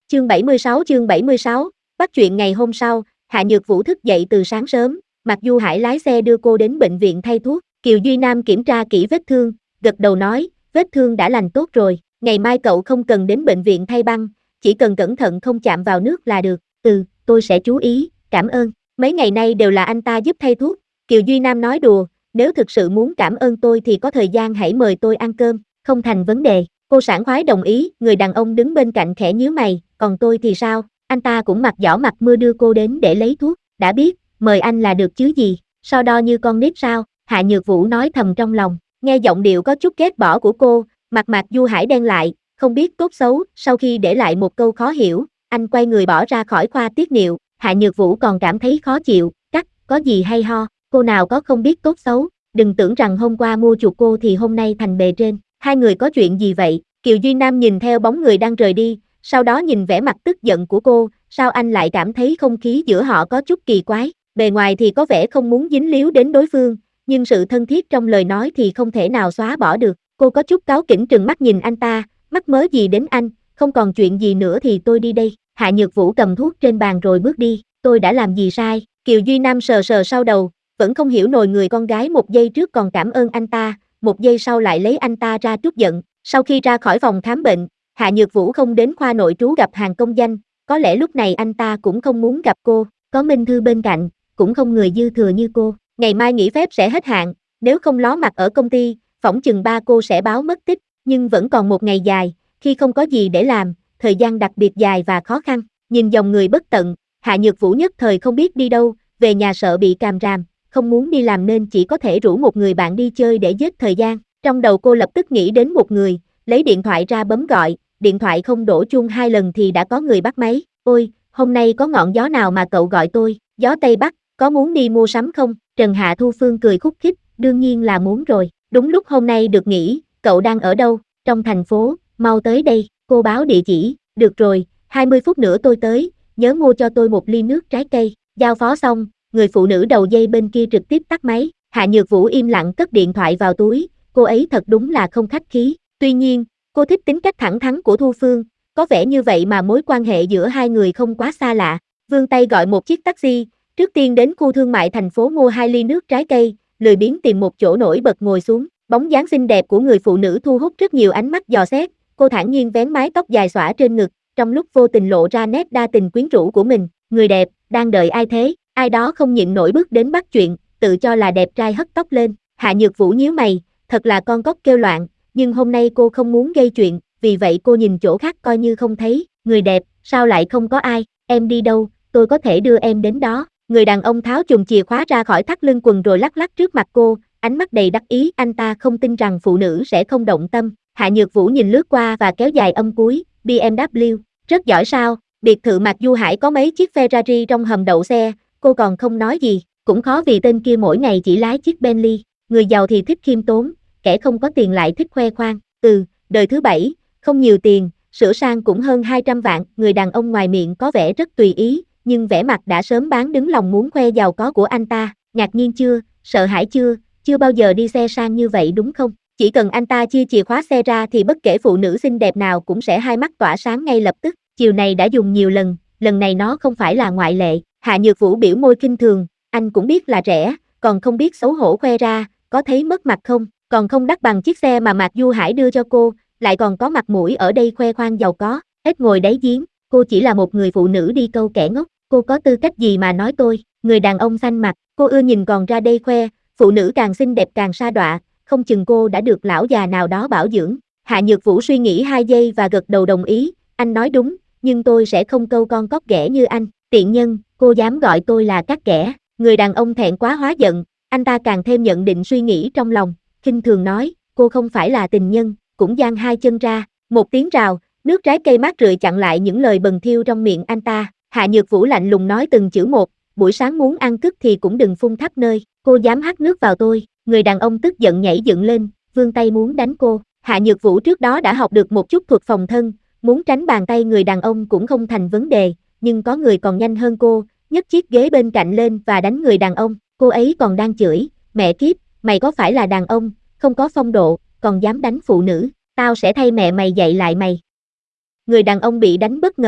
Chương 76, bắt chuyện ngày hôm sau, Hạ Nhược Vũ thức dậy từ sáng sớm, Mạc Du Hải lái xe đưa cô đến bệnh viện thay thuốc, Kiều Duy Nam kiểm tra kỹ vết thương, gật đầu nói, vết thương đã lành tốt rồi, ngày mai cậu không cần đến bệnh viện thay băng, chỉ cần cẩn thận không chạm vào nước là được, tôi sẽ chú ý, cảm ơn, mấy ngày nay đều là anh ta giúp thay thuốc, Kiều Duy Nam nói đùa, nếu thực sự muốn cảm ơn tôi thì có thời gian hãy mời tôi ăn cơm, không thành vấn đề. Cô sảng khoái đồng ý, người đàn ông đứng bên cạnh khẽ nhíu mày, còn tôi thì sao? Anh ta cũng mặc giỏ mặc mưa đưa cô đến để lấy thuốc, đã biết, mời anh là được chứ gì, so đo như con nít sao? Hạ Nhược Vũ nói thầm trong lòng, nghe giọng điệu có chút ghét bỏ của cô, mặt Mạc Du Hải đen lại, không biết tốt xấu, sau khi để lại một câu khó hiểu, anh quay người bỏ ra khỏi khoa tiết niệu, Hạ Nhược Vũ còn cảm thấy khó chịu, có gì hay ho, cô nào có không biết tốt xấu, đừng tưởng rằng hôm qua mua chuộc cô thì hôm nay thành bề trên. Hai người có chuyện gì vậy? Kiều Duy Nam nhìn theo bóng người đang rời đi, sau đó nhìn vẻ mặt tức giận của cô, sao anh lại cảm thấy không khí giữa họ có chút kỳ quái, bề ngoài thì có vẻ không muốn dính líu đến đối phương, nhưng sự thân thiết trong lời nói thì không thể nào xóa bỏ được, cô có chút cáu kỉnh trừng mắt nhìn anh ta, mắc mớ gì đến anh, không còn chuyện gì nữa thì tôi đi đây, Hạ Nhược Vũ cầm thuốc trên bàn rồi bước đi, tôi đã làm gì sai, Kiều Duy Nam sờ sờ sau đầu, vẫn không hiểu nổi người con gái một giây trước còn cảm ơn anh ta, một giây sau lại lấy anh ta ra trút giận. Sau khi ra khỏi phòng khám bệnh, Hạ Nhược Vũ không đến khoa nội trú gặp Hàn Công Danh, có lẽ lúc này anh ta cũng không muốn gặp cô, có Minh Thư bên cạnh, cũng không người dư thừa như cô. Ngày mai nghỉ phép sẽ hết hạn, nếu không ló mặt ở công ty, phỏng chừng ba cô sẽ báo mất tích, nhưng vẫn còn một ngày dài, khi không có gì để làm, thời gian đặc biệt dài và khó khăn. Nhìn dòng người bất tận, Hạ Nhược Vũ nhất thời không biết đi đâu, về nhà sợ bị càm ràm, không muốn đi làm nên chỉ có thể rủ một người bạn đi chơi để giết thời gian. Trong đầu cô lập tức nghĩ đến một người, lấy điện thoại ra bấm gọi, điện thoại không đổ chuông 2 lần thì đã có người bắt máy. Ôi, hôm nay có ngọn gió nào mà cậu gọi tôi, gió Tây Bắc, có muốn đi mua sắm không? Trần Hạ Thu Phương cười khúc khích, đương nhiên là muốn rồi, đúng lúc hôm nay được nghỉ, cậu đang ở đâu? Trong thành phố, mau tới đây, cô báo địa chỉ, được rồi, 20 phút nữa tôi tới, nhớ mua cho tôi một ly nước trái cây, giao phó xong, người phụ nữ đầu dây bên kia trực tiếp tắt máy, Hạ Nhược Vũ im lặng cất điện thoại vào túi, cô ấy thật đúng là không khách khí, tuy nhiên, cô thích tính cách thẳng thắn của Thu Phương, có vẻ như vậy mà mối quan hệ giữa hai người không quá xa lạ, vươn tay gọi một chiếc taxi, trước tiên đến khu thương mại thành phố mua 2 ly nước trái cây, lười biếng tìm một chỗ nổi bật ngồi xuống, bóng dáng xinh đẹp của người phụ nữ thu hút rất nhiều ánh mắt dò xét, cô thản nhiên vén mái tóc dài xõa trên ngực, trong lúc vô tình lộ ra nét đa tình quyến rũ của mình, người đẹp, đang đợi ai thế? Ai đó không nhịn nổi bước đến bắt chuyện, tự cho là đẹp trai hất tóc lên, Hạ Nhược Vũ nhíu mày, thật là con cóc kêu loạn, nhưng hôm nay cô không muốn gây chuyện, vì vậy cô nhìn chỗ khác coi như không thấy, người đẹp, sao lại không có ai, em đi đâu, tôi có thể đưa em đến đó, người đàn ông tháo chùm chìa khóa ra khỏi thắt lưng quần rồi lắc lắc trước mặt cô, ánh mắt đầy đắc ý, anh ta không tin rằng phụ nữ sẽ không động tâm, Hạ Nhược Vũ nhìn lướt qua và kéo dài âm cuối, BMW, rất giỏi sao, biệt thự Mạc Du Hải có mấy chiếc Ferrari trong hầm đậu xe, cô còn không nói gì, cũng khó vì tên kia mỗi ngày chỉ lái chiếc Bentley, người giàu thì thích khiêm tốn, kẻ không có tiền lại thích khoe khoang, đời thứ 7, không nhiều tiền, sửa sang cũng hơn 200 vạn, người đàn ông ngoài miệng có vẻ rất tùy ý, nhưng vẻ mặt đã sớm bán đứng lòng muốn khoe giàu có của anh ta, ngạc nhiên chưa, sợ hãi chưa, chưa bao giờ đi xe sang như vậy đúng không? Chỉ cần anh ta chia chìa khóa xe ra thì bất kể phụ nữ xinh đẹp nào cũng sẽ hai mắt tỏa sáng ngay lập tức, chiều này đã dùng nhiều lần, lần này nó không phải là ngoại lệ, Hạ Nhược Vũ biểu môi khinh thường, anh cũng biết là rẻ, còn không biết xấu hổ khoe ra, có thấy mất mặt không, còn không đắt bằng chiếc xe mà Mạc Du Hải đưa cho cô, lại còn có mặt mũi ở đây khoe khoang giàu có, ếch ngồi đáy giếng, cô chỉ là một người phụ nữ đi câu kẻ ngốc, cô có tư cách gì mà nói tôi, người đàn ông xanh mặt, cô ưa nhìn còn ra đây khoe, phụ nữ càng xinh đẹp càng sa đọa, không chừng cô đã được lão già nào đó bảo dưỡng, Hạ Nhược Vũ suy nghĩ 2 giây và gật đầu đồng ý, anh nói đúng, nhưng tôi sẽ không câu con cóc ghẻ như anh, tiện nhân, cô dám gọi tôi là các ghẻ, người đàn ông thẹn quá hóa giận, anh ta càng thêm nhận định suy nghĩ trong lòng, khinh thường nói, cô không phải là tình nhân, cũng giang 2 chân ra, một tiếng rào, nước trái cây mát rượi chặn lại những lời bần thiêu trong miệng anh ta, Hạ Nhược Vũ lạnh lùng nói từng chữ một, buổi sáng muốn ăn cứt thì cũng đừng phun khắp nơi, cô dám hắt nước vào tôi, người đàn ông tức giận nhảy dựng lên, vươn tay muốn đánh cô, Hạ Nhược Vũ trước đó đã học được một chút thuật phòng thân, muốn tránh bàn tay người đàn ông cũng không thành vấn đề, nhưng có người còn nhanh hơn cô, nhấc chiếc ghế bên cạnh lên và đánh người đàn ông, cô ấy còn đang chửi, mẹ kiếp, mày có phải là đàn ông, không có phong độ, còn dám đánh phụ nữ, tao sẽ thay mẹ mày dạy lại mày. Người đàn ông bị đánh bất ngờ,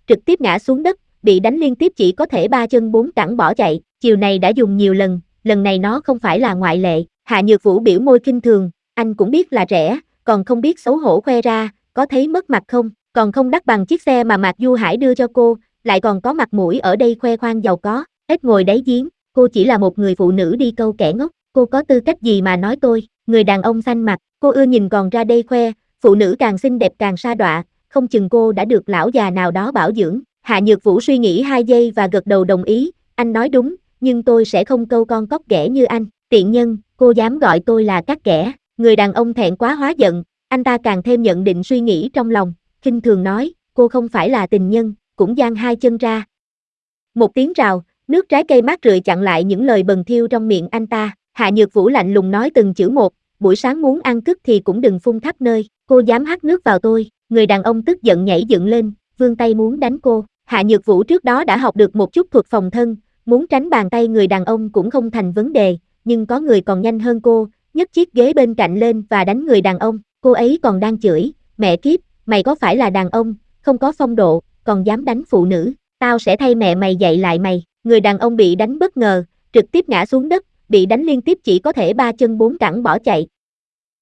trực tiếp ngã xuống đất, bị đánh liên tiếp chỉ có thể 3 chân 4 cẳng bỏ chạy, chiều này đã dùng nhiều lần, lần này nó không phải là ngoại lệ. Hạ Nhược Vũ biểu môi khinh thường, anh cũng biết là rẻ, còn không biết xấu hổ khoe ra, có thấy mất mặt không, còn không đắt bằng chiếc xe mà Mạc Du Hải đưa cho cô, lại còn có mặt mũi ở đây khoe khoang giàu có, hết ngồi đáy giếng, cô chỉ là một người phụ nữ đi câu kẻ ngốc, cô có tư cách gì mà nói tôi, người đàn ông xanh mặt, cô ưa nhìn còn ra đây khoe, phụ nữ càng xinh đẹp càng sa đọa, không chừng cô đã được lão già nào đó bảo dưỡng. Hạ Nhược Vũ suy nghĩ 2 giây và gật đầu đồng ý, anh nói đúng, nhưng tôi sẽ không câu con cóc ghẻ như anh, tiện nhân, cô dám gọi tôi là cắt ghẻ. Người đàn ông thẹn quá hóa giận, anh ta càng thêm nhận định suy nghĩ trong lòng, khinh thường nói, cô không phải là tình nhân, cũng giang 2 chân ra. Một tiếng rào, nước trái cây mát rượi chặn lại những lời bần thiêu trong miệng anh ta, Hạ Nhược Vũ lạnh lùng nói từng chữ một, buổi sáng muốn ăn cứt thì cũng đừng phun khắp nơi, cô dám hắt nước vào tôi, người đàn ông tức giận nhảy dựng lên, vươn tay muốn đánh cô, Hạ Nhược Vũ trước đó đã học được một chút thuật phòng thân, muốn tránh bàn tay người đàn ông cũng không thành vấn đề, nhưng có người còn nhanh hơn cô, nhấc chiếc ghế bên cạnh lên và đánh người đàn ông, cô ấy còn đang chửi, mẹ kiếp, mày có phải là đàn ông, không có phong độ, còn dám đánh phụ nữ, tao sẽ thay mẹ mày dạy lại mày, người đàn ông bị đánh bất ngờ, trực tiếp ngã xuống đất, bị đánh liên tiếp chỉ có thể 3 chân 4 cẳng bỏ chạy,